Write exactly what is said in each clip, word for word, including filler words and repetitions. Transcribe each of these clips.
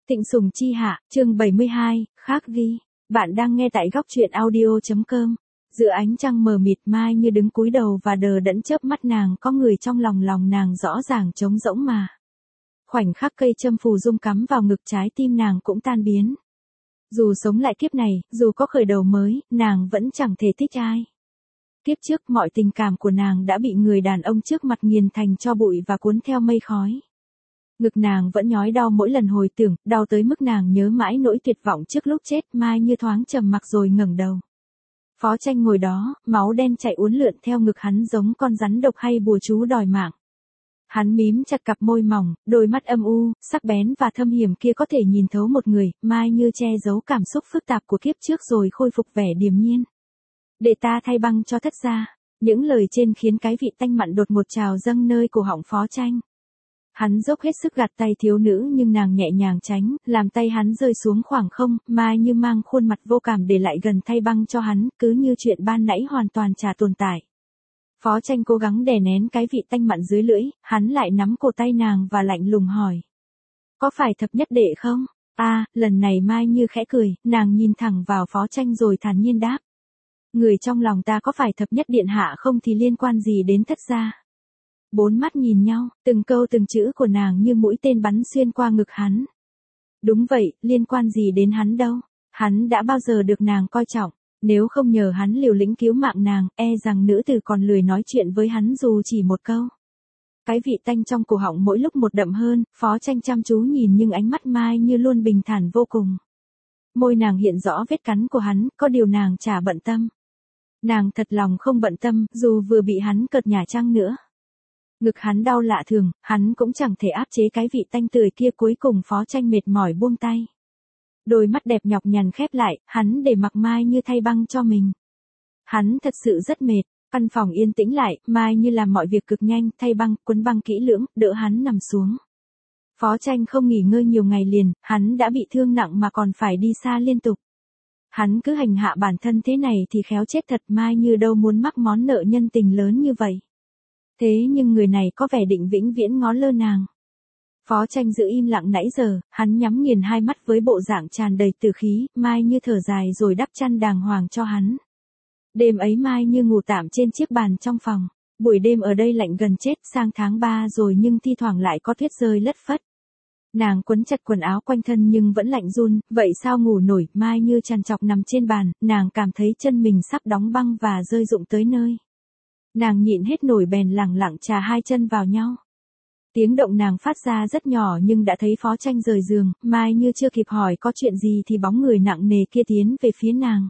Tịnh Sùng Chi Hạ, chương bảy mươi hai, khác ghi. Bạn đang nghe tại góc truyện audio.com. Giữa ánh trăng mờ mịt, Mai Như đứng cúi đầu và đờ đẫn chớp mắt, nàng có người trong lòng, lòng nàng rõ ràng trống rỗng mà. Khoảnh khắc cây châm phù dung cắm vào ngực, trái tim nàng cũng tan biến. Dù sống lại kiếp này, dù có khởi đầu mới, nàng vẫn chẳng thể thích ai. Kiếp trước mọi tình cảm của nàng đã bị người đàn ông trước mặt nghiền thành tro bụi và cuốn theo mây khói. Ngực nàng vẫn nhói đau mỗi lần hồi tưởng, đau tới mức nàng nhớ mãi nỗi tuyệt vọng trước lúc chết. Mai Như thoáng trầm mặc rồi ngẩng đầu. Phó Tranh ngồi đó, máu đen chảy uốn lượn theo ngực hắn giống con rắn độc hay bùa chú đòi mạng. Hắn mím chặt cặp môi mỏng, đôi mắt âm u, sắc bén và thâm hiểm kia có thể nhìn thấu một người. Mai Như che giấu cảm xúc phức tạp của kiếp trước rồi khôi phục vẻ điềm nhiên. Để ta thay băng cho thất gia. Những lời trên khiến cái vị tanh mặn đột ngột trào dâng nơi cổ họng Phó Tranh. Hắn dốc hết sức gạt tay thiếu nữ nhưng nàng nhẹ nhàng tránh, làm tay hắn rơi xuống khoảng không. Mai Như mang khuôn mặt vô cảm để lại gần thay băng cho hắn, cứ như chuyện ban nãy hoàn toàn chả tồn tại. Phó Tranh cố gắng đè nén cái vị tanh mặn dưới lưỡi, hắn lại nắm cổ tay nàng và lạnh lùng hỏi. Có phải thập nhất đệ không? À, lần này Mai Như khẽ cười, nàng nhìn thẳng vào Phó Tranh rồi thản nhiên đáp. Người trong lòng ta có phải thập nhất điện hạ không thì liên quan gì đến thất gia? Bốn mắt nhìn nhau, từng câu từng chữ của nàng như mũi tên bắn xuyên qua ngực hắn. Đúng vậy, liên quan gì đến hắn đâu. Hắn đã bao giờ được nàng coi trọng. Nếu không nhờ hắn liều lĩnh cứu mạng nàng, e rằng nữ tử còn lười nói chuyện với hắn dù chỉ một câu. Cái vị tanh trong cổ họng mỗi lúc một đậm hơn. Phó Tranh chăm chú nhìn nhưng ánh mắt Mai Như luôn bình thản vô cùng. Môi nàng hiện rõ vết cắn của hắn, có điều nàng chả bận tâm. Nàng thật lòng không bận tâm, dù vừa bị hắn cợt nhả chăng nữa. Ngực hắn đau lạ thường, hắn cũng chẳng thể áp chế cái vị tanh tươi kia. Cuối cùng Phó Tranh mệt mỏi buông tay. Đôi mắt đẹp nhọc nhằn khép lại, hắn để mặc Mai Như thay băng cho mình. Hắn thật sự rất mệt. Căn phòng yên tĩnh lại, Mai Như làm mọi việc cực nhanh, thay băng, quấn băng kỹ lưỡng, đỡ hắn nằm xuống. Phó Tranh không nghỉ ngơi nhiều ngày liền, hắn đã bị thương nặng mà còn phải đi xa liên tục. Hắn cứ hành hạ bản thân thế này thì khéo chết thật. Mai Như đâu muốn mắc món nợ nhân tình lớn như vậy. Thế nhưng người này có vẻ định vĩnh viễn ngó lơ nàng. Phó Tranh giữ im lặng nãy giờ, hắn nhắm nghiền hai mắt với bộ dạng tràn đầy tử khí. Mai Như thở dài rồi đắp chăn đàng hoàng cho hắn. Đêm ấy Mai Như ngủ tạm trên chiếc bàn trong phòng. Buổi đêm ở đây lạnh gần chết, sang tháng ba rồi nhưng thi thoảng lại có tuyết rơi lất phất. Nàng quấn chặt quần áo quanh thân nhưng vẫn lạnh run, vậy sao ngủ nổi. Mai Như trằn trọc nằm trên bàn, nàng cảm thấy chân mình sắp đóng băng và rơi rụng tới nơi. Nàng nhịn hết nổi bèn lẳng lặng chà hai chân vào nhau. Tiếng động nàng phát ra rất nhỏ nhưng đã thấy Phó Tranh rời giường. Mai Như chưa kịp hỏi có chuyện gì thì bóng người nặng nề kia tiến về phía nàng.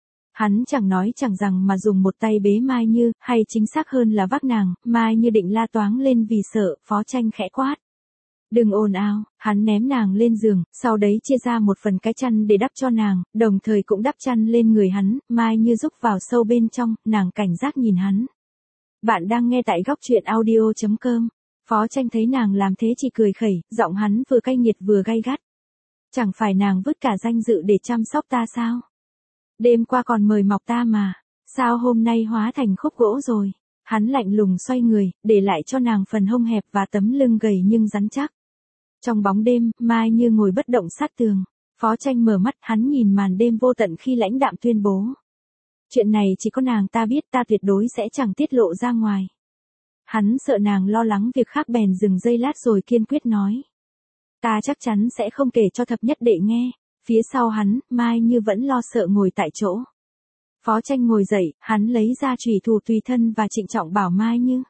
Hắn chẳng nói chẳng rằng mà dùng một tay bế Mai Như, hay chính xác hơn là vác nàng. Mai Như định la toáng lên vì sợ. Phó Tranh khẽ quát. Đừng ồn ào. Hắn ném nàng lên giường, sau đấy chia ra một phần cái chăn để đắp cho nàng, đồng thời cũng đắp chăn lên người hắn. Mai Như rúc vào sâu bên trong, nàng cảnh giác nhìn hắn. Bạn đang nghe tại góc truyện audio.com. Phó Tranh thấy nàng làm thế chỉ cười khẩy, giọng hắn vừa cay nghiệt vừa gay gắt. Chẳng phải nàng vứt cả danh dự để chăm sóc ta sao? Đêm qua còn mời mọc ta mà, sao hôm nay hóa thành khúc gỗ rồi? Hắn lạnh lùng xoay người, để lại cho nàng phần hông hẹp và tấm lưng gầy nhưng rắn chắc. Trong bóng đêm, Mai Như ngồi bất động sát tường. Phó Tranh mở mắt, hắn nhìn màn đêm vô tận khi lãnh đạm tuyên bố. Chuyện này chỉ có nàng ta biết, ta tuyệt đối sẽ chẳng tiết lộ ra ngoài. Hắn sợ nàng lo lắng việc khác bèn dừng giây lát rồi kiên quyết nói. Ta chắc chắn sẽ không kể cho thập nhất đệ nghe. Phía sau hắn, Mai Như vẫn lo sợ ngồi tại chỗ. Phó Tranh ngồi dậy, hắn lấy ra chùy thủ tùy thân và trịnh trọng bảo Mai Như.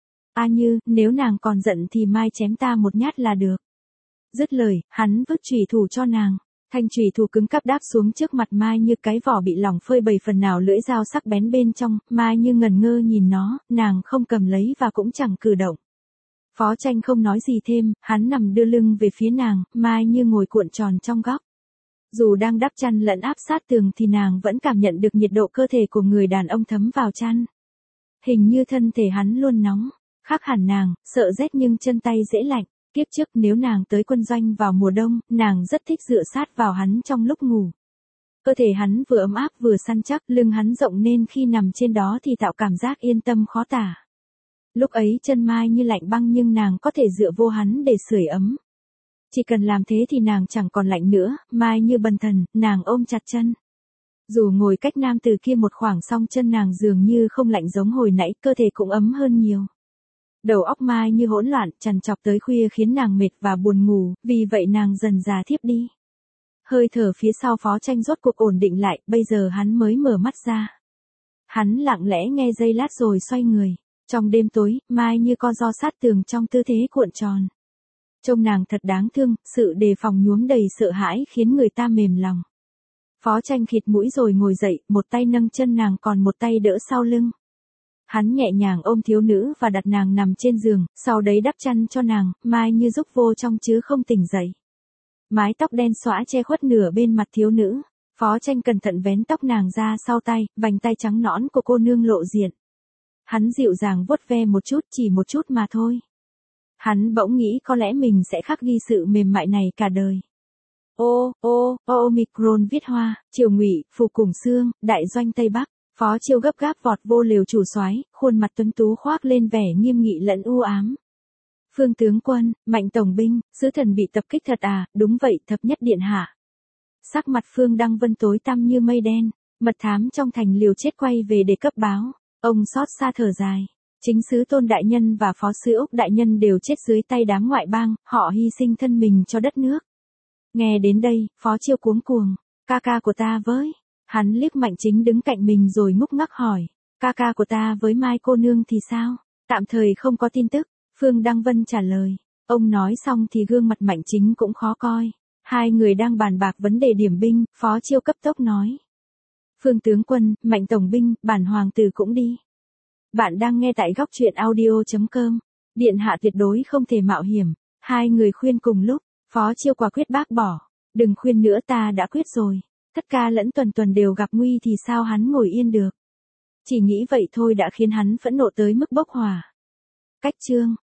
A Như, nếu nàng còn giận thì mai chém ta một nhát là được. Dứt lời, hắn vứt chùy thủ cho nàng. Thanh chùy thủ cứng cáp đáp xuống trước mặt Mai Như, cái vỏ bị lỏng phơi bày phần nào lưỡi dao sắc bén bên trong. Mai Như ngẩn ngơ nhìn nó, nàng không cầm lấy và cũng chẳng cử động. Phó Tranh không nói gì thêm, hắn nằm đưa lưng về phía nàng. Mai Như ngồi cuộn tròn trong góc. Dù đang đắp chăn lẫn áp sát tường thì nàng vẫn cảm nhận được nhiệt độ cơ thể của người đàn ông thấm vào chăn. Hình như thân thể hắn luôn nóng, khác hẳn nàng, sợ rét nhưng chân tay dễ lạnh. Kiếp trước nếu nàng tới quân doanh vào mùa đông, nàng rất thích dựa sát vào hắn trong lúc ngủ. Cơ thể hắn vừa ấm áp vừa săn chắc, lưng hắn rộng nên khi nằm trên đó thì tạo cảm giác yên tâm khó tả. Lúc ấy chân Mai Như lạnh băng nhưng nàng có thể dựa vô hắn để sưởi ấm. Chỉ cần làm thế thì nàng chẳng còn lạnh nữa, Mai Như bần thần, nàng ôm chặt chân. Dù ngồi cách nam từ kia một khoảng song chân nàng dường như không lạnh giống hồi nãy, cơ thể cũng ấm hơn nhiều. Đầu óc Mai Như hỗn loạn, trằn trọc tới khuya khiến nàng mệt và buồn ngủ, vì vậy nàng dần dà thiếp đi. Hơi thở phía sau Phó Tranh rốt cuộc ổn định lại, bây giờ hắn mới mở mắt ra. Hắn lặng lẽ nghe giây lát rồi xoay người. Trong đêm tối, Mai Như co ro sát tường trong tư thế cuộn tròn. Trông nàng thật đáng thương, sự đề phòng nhuốm đầy sợ hãi khiến người ta mềm lòng. Phó Tranh khịt mũi rồi ngồi dậy, một tay nâng chân nàng còn một tay đỡ sau lưng. Hắn nhẹ nhàng ôm thiếu nữ và đặt nàng nằm trên giường, sau đấy đắp chăn cho nàng, Mai Như rúc vô trong chứ không tỉnh dậy. Mái tóc đen xõa che khuất nửa bên mặt thiếu nữ. Phó Tranh cẩn thận vén tóc nàng ra sau tay, vành tay trắng nõn của cô nương lộ diện. Hắn dịu dàng vuốt ve một chút, chỉ một chút mà thôi. Hắn bỗng nghĩ có lẽ mình sẽ khắc ghi sự mềm mại này cả đời. Ô, ô, ô Omicron viết hoa, Triều Ngụy, Phục Củng Xương, Đại Doanh Tây Bắc. Phó Chiêu gấp gáp vọt vô lều chủ soái, khuôn mặt tuấn tú khoác lên vẻ nghiêm nghị lẫn u ám. Phương tướng quân, Mạnh tổng binh, sứ thần bị tập kích thật à? Đúng vậy, thập nhất điện hạ. Sắc mặt Phương Đăng Vân tối tăm như mây đen, mật thám trong thành liều chết quay về để cấp báo. Ông xót xa thở dài. Chính sứ Tôn đại nhân và phó sứ Úc đại nhân đều chết dưới tay đám ngoại bang, họ hy sinh thân mình cho đất nước. Nghe đến đây, Phó Chiêu cuống cuồng, ca ca của ta với. Hắn liếc Mạnh Chính đứng cạnh mình rồi ngúc ngắc hỏi, ca ca của ta với Mai cô nương thì sao? Tạm thời không có tin tức. Phương Đăng Vân trả lời. Ông nói xong thì gương mặt Mạnh Chính cũng khó coi. Hai người đang bàn bạc vấn đề điểm binh, Phó Chiêu cấp tốc nói. Phương tướng quân, Mạnh tổng binh, bản hoàng tử cũng đi. Bạn đang nghe tại góc truyện audio chấm com. Điện hạ tuyệt đối không thể mạo hiểm. Hai người khuyên cùng lúc, Phó Chiêu quả quyết bác bỏ. Đừng khuyên nữa, ta đã quyết rồi. Tất ca lẫn Tuần Tuần đều gặp nguy thì sao hắn ngồi yên được. Chỉ nghĩ vậy thôi đã khiến hắn phẫn nộ tới mức bốc hỏa. Cách chương